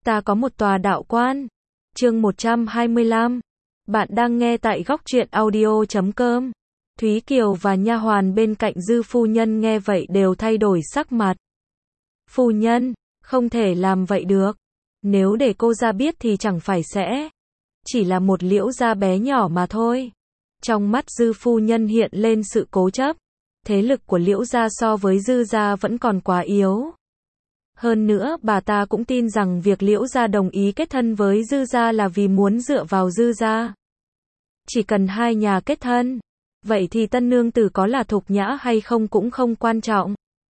Ta có một tòa đạo quan. Chương 125. Bạn đang nghe tại góc truyện audio.com. Thúy Kiều và nha hoàn bên cạnh Dư phu nhân nghe vậy đều thay đổi sắc mặt. Phu nhân, không thể làm vậy được. Nếu để cô ra biết thì chẳng phải sẽ chỉ là một Liễu gia bé nhỏ mà thôi. Trong mắt Dư phu nhân hiện lên sự cố chấp. Thế lực của Liễu gia so với Dư gia vẫn còn quá yếu. Hơn nữa, bà ta cũng tin rằng việc Liễu gia đồng ý kết thân với Dư gia là vì muốn dựa vào Dư gia. Chỉ cần hai nhà kết thân, vậy thì tân nương tử có là Thục Nhã hay không cũng không quan trọng.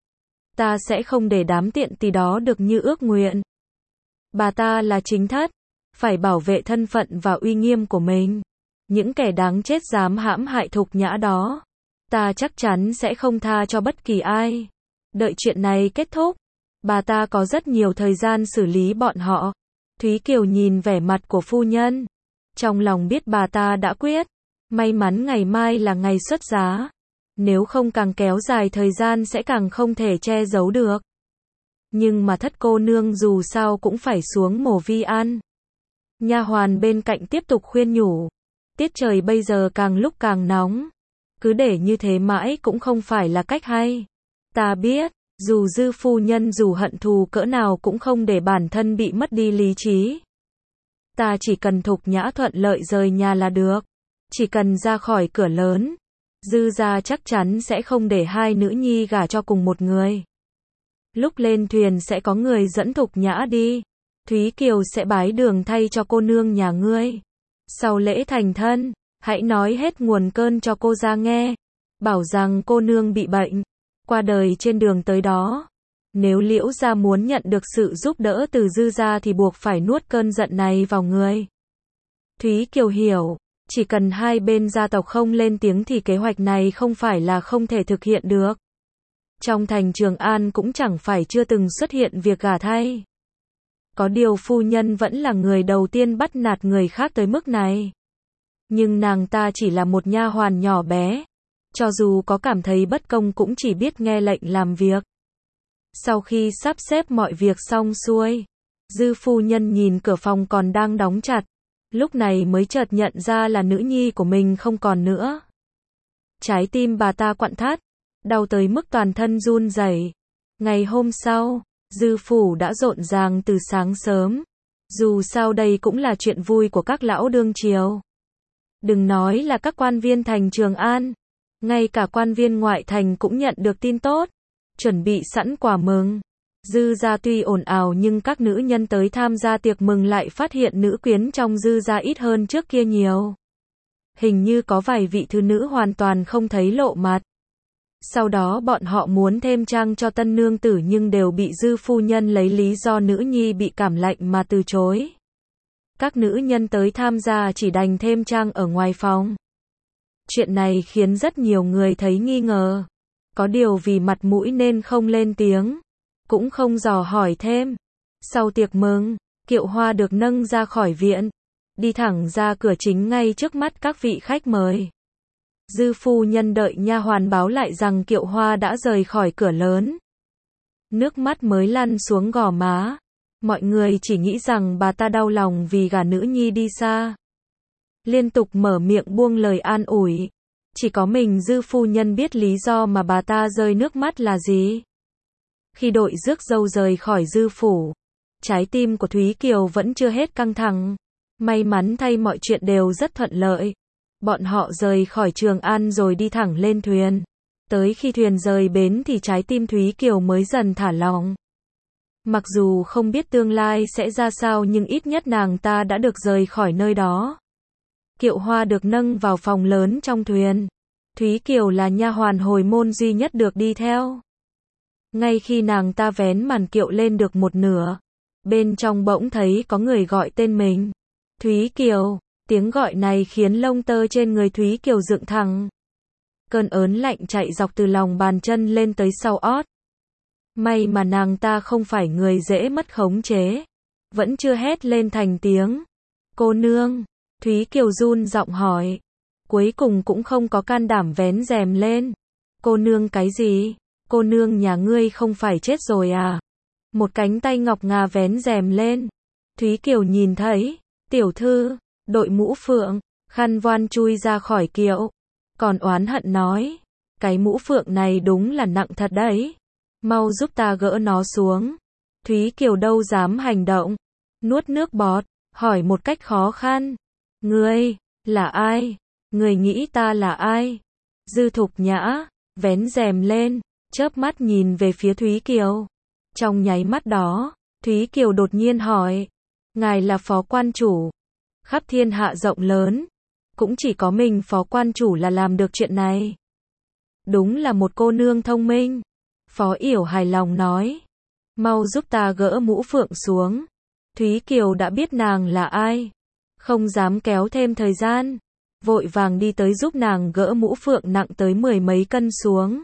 Ta sẽ không để đám tiện tỳ đó được như ước nguyện. Bà ta là chính thất, phải bảo vệ thân phận và uy nghiêm của mình. Những kẻ đáng chết dám hãm hại Thục Nhã đó, ta chắc chắn sẽ không tha cho bất kỳ ai. Đợi chuyện này kết thúc, bà ta có rất nhiều thời gian xử lý bọn họ. Thúy Kiều nhìn vẻ mặt của phu nhân, trong lòng biết bà ta đã quyết. May mắn ngày mai là ngày xuất giá. Nếu không càng kéo dài thời gian sẽ càng không thể che giấu được. Nhưng mà thất cô nương dù sao cũng phải xuống mổ vi ăn. Nha hoàn bên cạnh tiếp tục khuyên nhủ. Tiết trời bây giờ càng lúc càng nóng. Cứ để như thế mãi cũng không phải là cách hay. Ta biết, dù Dư phu nhân dù hận thù cỡ nào cũng không để bản thân bị mất đi lý trí. Ta chỉ cần Thục Nhã thuận lợi rời nhà là được. Chỉ cần ra khỏi cửa lớn, Dư gia chắc chắn sẽ không để hai nữ nhi gả cho cùng một người. Lúc lên thuyền sẽ có người dẫn Thục Nhã đi. Thúy Kiều sẽ bái đường thay cho cô nương nhà ngươi. Sau lễ thành thân, hãy nói hết nguồn cơn cho cô ra nghe. Bảo rằng cô nương bị bệnh, qua đời trên đường tới đó. Nếu Liễu gia muốn nhận được sự giúp đỡ từ Dư gia thì buộc phải nuốt cơn giận này vào người. Thúy Kiều hiểu, chỉ cần hai bên gia tộc không lên tiếng thì kế hoạch này không phải là không thể thực hiện được. Trong thành Trường An cũng chẳng phải chưa từng xuất hiện việc gả thay. Có điều phu nhân vẫn là người đầu tiên bắt nạt người khác tới mức này. Nhưng nàng ta chỉ là một nha hoàn nhỏ bé. Cho dù có cảm thấy bất công cũng chỉ biết nghe lệnh làm việc. Sau khi sắp xếp mọi việc xong xuôi, Dư phu nhân nhìn cửa phòng còn đang đóng chặt. Lúc này mới chợt nhận ra là nữ nhi của mình không còn nữa. Trái tim bà ta quặn thắt, đau tới mức toàn thân run rẩy. Ngày hôm sau, Dư phủ đã rộn ràng từ sáng sớm. Dù sao đây cũng là chuyện vui của các lão đương triều. Đừng nói là các quan viên thành Trường An, ngay cả quan viên ngoại thành cũng nhận được tin tốt, chuẩn bị sẵn quà mừng. Dư gia tuy ồn ào nhưng các nữ nhân tới tham gia tiệc mừng lại phát hiện nữ quyến trong Dư gia ít hơn trước kia nhiều. Hình như có vài vị thư nữ hoàn toàn không thấy lộ mặt. Sau đó bọn họ muốn thêm trang cho tân nương tử nhưng đều bị Dư phu nhân lấy lý do nữ nhi bị cảm lạnh mà từ chối. Các nữ nhân tới tham gia chỉ đành thêm trang ở ngoài phòng. Chuyện này khiến rất nhiều người thấy nghi ngờ. Có điều vì mặt mũi nên không lên tiếng, cũng không dò hỏi thêm. Sau tiệc mừng, kiệu hoa được nâng ra khỏi viện, đi thẳng ra cửa chính ngay trước mắt các vị khách mời. Dư phu nhân đợi nha hoàn báo lại rằng kiệu hoa đã rời khỏi cửa lớn. Nước mắt mới lăn xuống gò má. Mọi người chỉ nghĩ rằng bà ta đau lòng vì gả nữ nhi đi xa. Liên tục mở miệng buông lời an ủi. Chỉ có mình Dư phu nhân biết lý do mà bà ta rơi nước mắt là gì. Khi đội rước dâu rời khỏi Dư phủ, trái tim của Thúy Kiều vẫn chưa hết căng thẳng. May mắn thay mọi chuyện đều rất thuận lợi. Bọn họ rời khỏi Trường An rồi đi thẳng lên thuyền. Tới khi thuyền rời bến thì trái tim Thúy Kiều mới dần thả lỏng. Mặc dù không biết tương lai sẽ ra sao nhưng ít nhất nàng ta đã được rời khỏi nơi đó. Kiệu hoa được nâng vào phòng lớn trong thuyền. Thúy Kiều là nha hoàn hồi môn duy nhất được đi theo. Ngay khi nàng ta vén màn kiệu lên được một nửa, bên trong bỗng thấy có người gọi tên mình. Thúy Kiều, tiếng gọi này khiến lông tơ trên người Thúy Kiều dựng thẳng. Cơn ớn lạnh chạy dọc từ lòng bàn chân lên tới sau ót. May mà nàng ta không phải người dễ mất khống chế. Vẫn chưa hét lên thành tiếng. Cô nương, Thúy Kiều run giọng hỏi. Cuối cùng cũng không có can đảm vén rèm lên. Cô nương cái gì? Cô nương nhà ngươi không phải chết rồi à? Một cánh tay ngọc ngà vén rèm lên. Thúy Kiều nhìn thấy, tiểu thư, đội mũ phượng, khăn voan chui ra khỏi kiệu. Còn oán hận nói, cái mũ phượng này đúng là nặng thật đấy. Mau giúp ta gỡ nó xuống. Thúy Kiều đâu dám hành động. Nuốt nước bọt, hỏi một cách khó khăn. Ngươi, là ai? Người nghĩ ta là ai? Dư Thục Nhã, vén rèm lên, chớp mắt nhìn về phía Thúy Kiều. Trong nháy mắt đó, Thúy Kiều đột nhiên hỏi. Ngài là phó quan chủ. Khắp thiên hạ rộng lớn, cũng chỉ có mình phó quan chủ là làm được chuyện này. Đúng là một cô nương thông minh. Phó Yểu hài lòng nói. Mau giúp ta gỡ mũ phượng xuống. Thúy Kiều đã biết nàng là ai. Không dám kéo thêm thời gian. Vội vàng đi tới giúp nàng gỡ mũ phượng nặng tới 10 mấy cân xuống.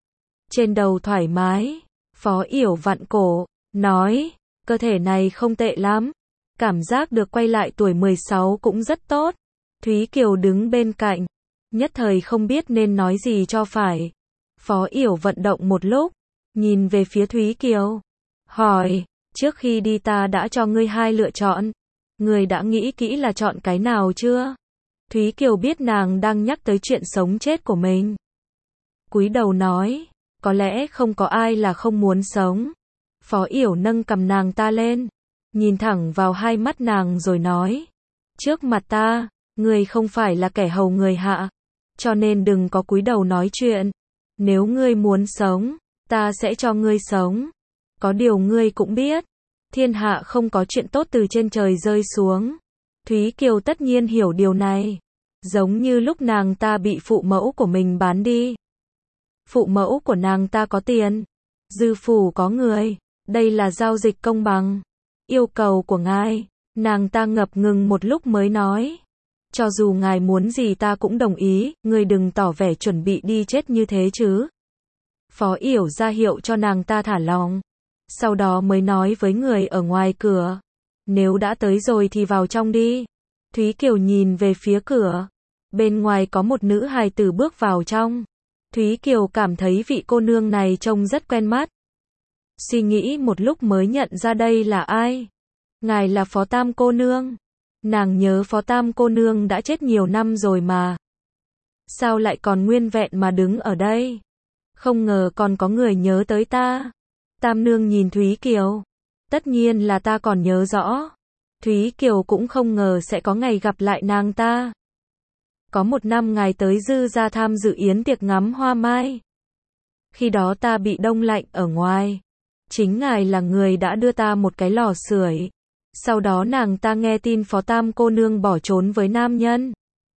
Trên đầu thoải mái. Phó Yểu vặn cổ, nói. Cơ thể này không tệ lắm. Cảm giác được quay lại tuổi 16 cũng rất tốt. Thúy Kiều đứng bên cạnh. Nhất thời không biết nên nói gì cho phải. Phó Yểu vận động một lúc. Nhìn về phía Thúy Kiều. Hỏi, trước khi đi ta đã cho ngươi 2 lựa chọn. Ngươi đã nghĩ kỹ là chọn cái nào chưa? Thúy Kiều biết nàng đang nhắc tới chuyện sống chết của mình. Cúi đầu nói, có lẽ không có ai là không muốn sống. Phó Yểu nâng cầm nàng ta lên. Nhìn thẳng vào hai mắt nàng rồi nói. Trước mặt ta, ngươi không phải là kẻ hầu người hạ. Cho nên đừng có cúi đầu nói chuyện. Nếu ngươi muốn sống, ta sẽ cho ngươi sống. Có điều ngươi cũng biết, thiên hạ không có chuyện tốt từ trên trời rơi xuống. Thúy Kiều tất nhiên hiểu điều này. Giống như lúc nàng ta bị phụ mẫu của mình bán đi. Phụ mẫu của nàng ta có tiền, dư phủ có người. Đây là giao dịch công bằng. Yêu cầu của ngài. Nàng ta ngập ngừng một lúc mới nói. Cho dù ngài muốn gì ta cũng đồng ý. Ngươi đừng tỏ vẻ chuẩn bị đi chết như thế chứ. Phó Yểu ra hiệu cho nàng ta thả lòng. Sau đó mới nói với người ở ngoài cửa. Nếu đã tới rồi thì vào trong đi. Thúy Kiều nhìn về phía cửa. Bên ngoài có một nữ hài tử bước vào trong. Thúy Kiều cảm thấy vị cô nương này trông rất quen mắt. Suy nghĩ một lúc mới nhận ra đây là ai. Ngài là Phó Tam cô nương. Nàng nhớ Phó Tam cô nương đã chết nhiều năm rồi mà. Sao lại còn nguyên vẹn mà đứng ở đây? Không ngờ còn có người nhớ tới ta. Tam nương nhìn Thúy Kiều. Tất nhiên là ta còn nhớ rõ. Thúy Kiều cũng không ngờ sẽ có ngày gặp lại nàng ta. Có một năm ngài tới Dư gia tham dự yến tiệc ngắm hoa mai. Khi đó ta bị đông lạnh ở ngoài. Chính ngài là người đã đưa ta một cái lò sưởi. Sau đó nàng ta nghe tin Phó Tam cô nương bỏ trốn với nam nhân.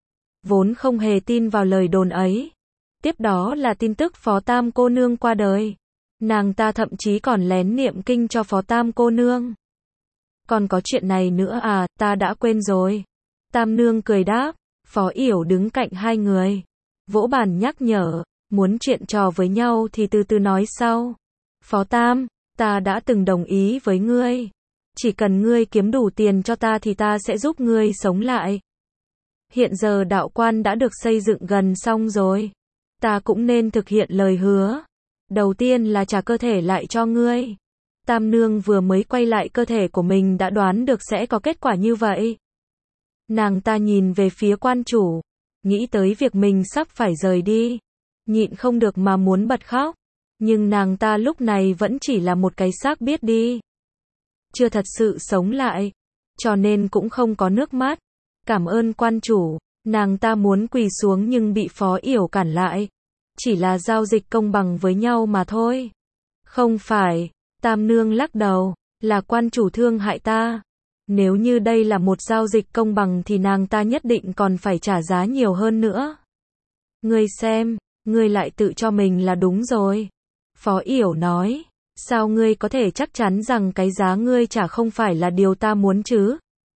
Vốn không hề tin vào lời đồn ấy. Tiếp đó là tin tức Phó Tam cô nương qua đời. Nàng ta thậm chí còn lén niệm kinh cho Phó Tam cô nương. Còn có chuyện này nữa à, ta đã quên rồi. Tam nương cười đáp. Phó Yểu đứng cạnh hai người. Vỗ bàn nhắc nhở. Muốn chuyện trò với nhau thì từ từ nói sau. Phó Tam, ta đã từng đồng ý với ngươi. Chỉ cần ngươi kiếm đủ tiền cho ta thì ta sẽ giúp ngươi sống lại. Hiện giờ đạo quan đã được xây dựng gần xong rồi. Ta cũng nên thực hiện lời hứa. Đầu tiên là trả cơ thể lại cho ngươi. Tam nương vừa mới quay lại cơ thể của mình đã đoán được sẽ có kết quả như vậy. Nàng ta nhìn về phía quan chủ. Nghĩ tới việc mình sắp phải rời đi. Nhịn không được mà muốn bật khóc. Nhưng nàng ta lúc này vẫn chỉ là một cái xác biết đi. Chưa thật sự sống lại. Cho nên cũng không có nước mắt. Cảm ơn quan chủ. Nàng ta muốn quỳ xuống nhưng bị Phó Yểu cản lại. Chỉ là giao dịch công bằng với nhau mà thôi. Không phải. Tam nương lắc đầu. Là quan chủ thương hại ta. Nếu như đây là một giao dịch công bằng thì nàng ta nhất định còn phải trả giá nhiều hơn nữa. Ngươi xem, ngươi lại tự cho mình là đúng rồi. Phó Yểu nói. Sao ngươi có thể chắc chắn rằng cái giá ngươi trả không phải là điều ta muốn chứ?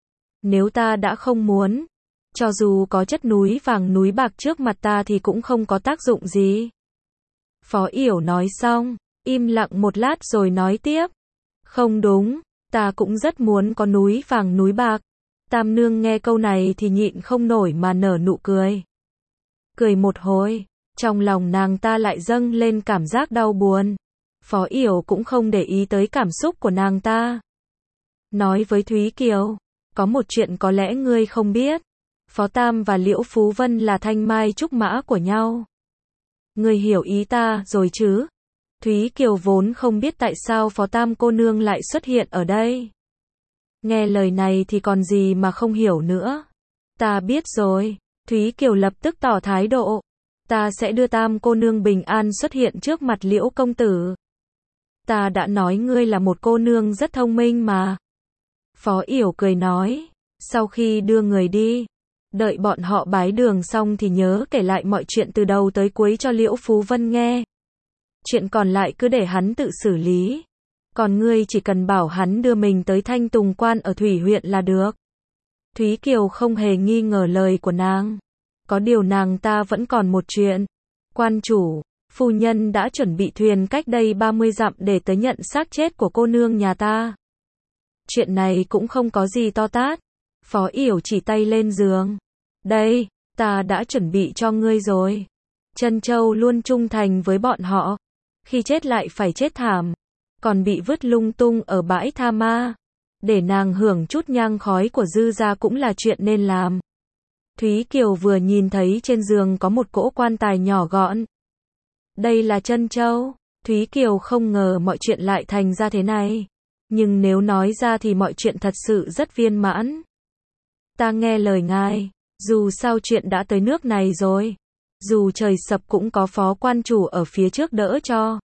Nếu ta đã không muốn, cho dù có chất núi vàng núi bạc trước mặt ta thì cũng không có tác dụng gì. Phó Yểu nói xong, im lặng một lát rồi nói tiếp. Không đúng, ta cũng rất muốn có núi vàng núi bạc. Tam nương nghe câu này thì nhịn không nổi mà nở nụ cười. Cười một hồi, trong lòng nàng ta lại dâng lên cảm giác đau buồn. Phó Yểu cũng không để ý tới cảm xúc của nàng ta. nói với Thúy Kiều, có một chuyện có lẽ ngươi không biết, Phó Tam và Liễu Phú Vân là thanh mai trúc mã của nhau. Ngươi hiểu ý ta rồi chứ? Thúy Kiều vốn không biết tại sao Phó Tam cô nương lại xuất hiện ở đây. Nghe lời này thì còn gì mà không hiểu nữa. Ta biết rồi. Thúy Kiều lập tức tỏ thái độ. Ta sẽ đưa Tam cô nương bình an xuất hiện trước mặt Liễu công tử. Ta đã nói ngươi là một cô nương rất thông minh mà. Phó Yểu cười nói. Sau khi đưa người đi, đợi bọn họ bái đường xong thì nhớ kể lại mọi chuyện từ đầu tới cuối cho Liễu Phú Vân nghe. Chuyện còn lại cứ để hắn tự xử lý. Còn ngươi chỉ cần bảo hắn đưa mình tới Thanh Tùng Quan ở Thủy huyện là được. Thúy Kiều không hề nghi ngờ lời của nàng. Có điều nàng ta vẫn còn một chuyện. Quan chủ, phu nhân đã chuẩn bị thuyền cách đây 30 dặm để tới nhận xác chết của cô nương nhà ta. Chuyện này cũng không có gì to tát. Phó Yểu chỉ tay lên giường. Đây, ta đã chuẩn bị cho ngươi rồi. Trân Châu luôn trung thành với bọn họ. Khi chết lại phải chết thảm. Còn bị vứt lung tung ở bãi tha ma. Để nàng hưởng chút nhang khói của Dư gia cũng là chuyện nên làm. Thúy Kiều vừa nhìn thấy trên giường có một cỗ quan tài nhỏ gọn. Đây là Trân Châu. Thúy Kiều không ngờ mọi chuyện lại thành ra thế này. Nhưng nếu nói ra thì mọi chuyện thật sự rất viên mãn. Ta nghe lời ngài. Dù sao chuyện đã tới nước này rồi. Dù trời sập cũng có phó quan chủ ở phía trước đỡ cho.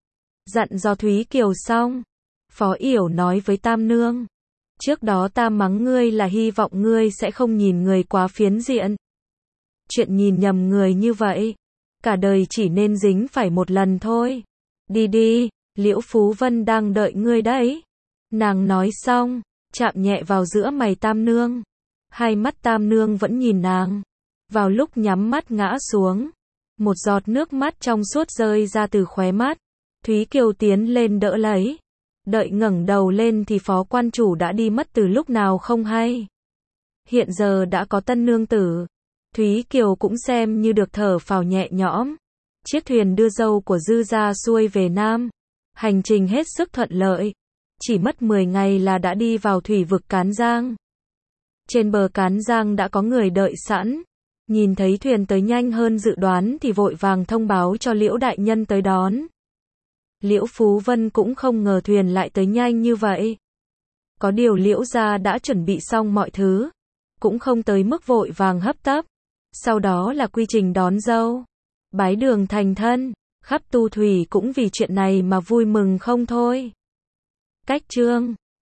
Dặn dò Thúy Kiều xong. Phó Yểu nói với Tam Nương. Trước đó ta mắng ngươi là hy vọng ngươi sẽ không nhìn người quá phiến diện. Chuyện nhìn nhầm người như vậy. Cả đời chỉ nên dính phải một lần thôi. Đi đi, Liễu Phú Vân đang đợi ngươi đấy. Nàng nói xong, chạm nhẹ vào giữa mày Tam Nương. Hai mắt Tam Nương vẫn nhìn nàng. Vào lúc nhắm mắt ngã xuống, một giọt nước mắt trong suốt rơi ra từ khóe mắt. Thúy Kiều tiến lên đỡ lấy. Đợi ngẩng đầu lên thì phó quan chủ đã đi mất từ lúc nào không hay. Hiện giờ đã có tân nương tử. Thúy Kiều cũng xem như được thở phào nhẹ nhõm. Chiếc thuyền đưa dâu của Dư gia xuôi về Nam. Hành trình hết sức thuận lợi. Chỉ mất 10 ngày là đã đi vào thủy vực Cán Giang. Trên bờ Cán Giang đã có người đợi sẵn. Nhìn thấy thuyền tới nhanh hơn dự đoán thì vội vàng thông báo cho Liễu đại nhân tới đón. Liễu Phú Vân cũng không ngờ thuyền lại tới nhanh như vậy. Có điều Liễu gia đã chuẩn bị xong mọi thứ. Cũng không tới mức vội vàng hấp tấp. Sau đó là quy trình đón dâu. Bái đường thành thân. Khắp tu thủy cũng vì chuyện này mà vui mừng không thôi. Cách chương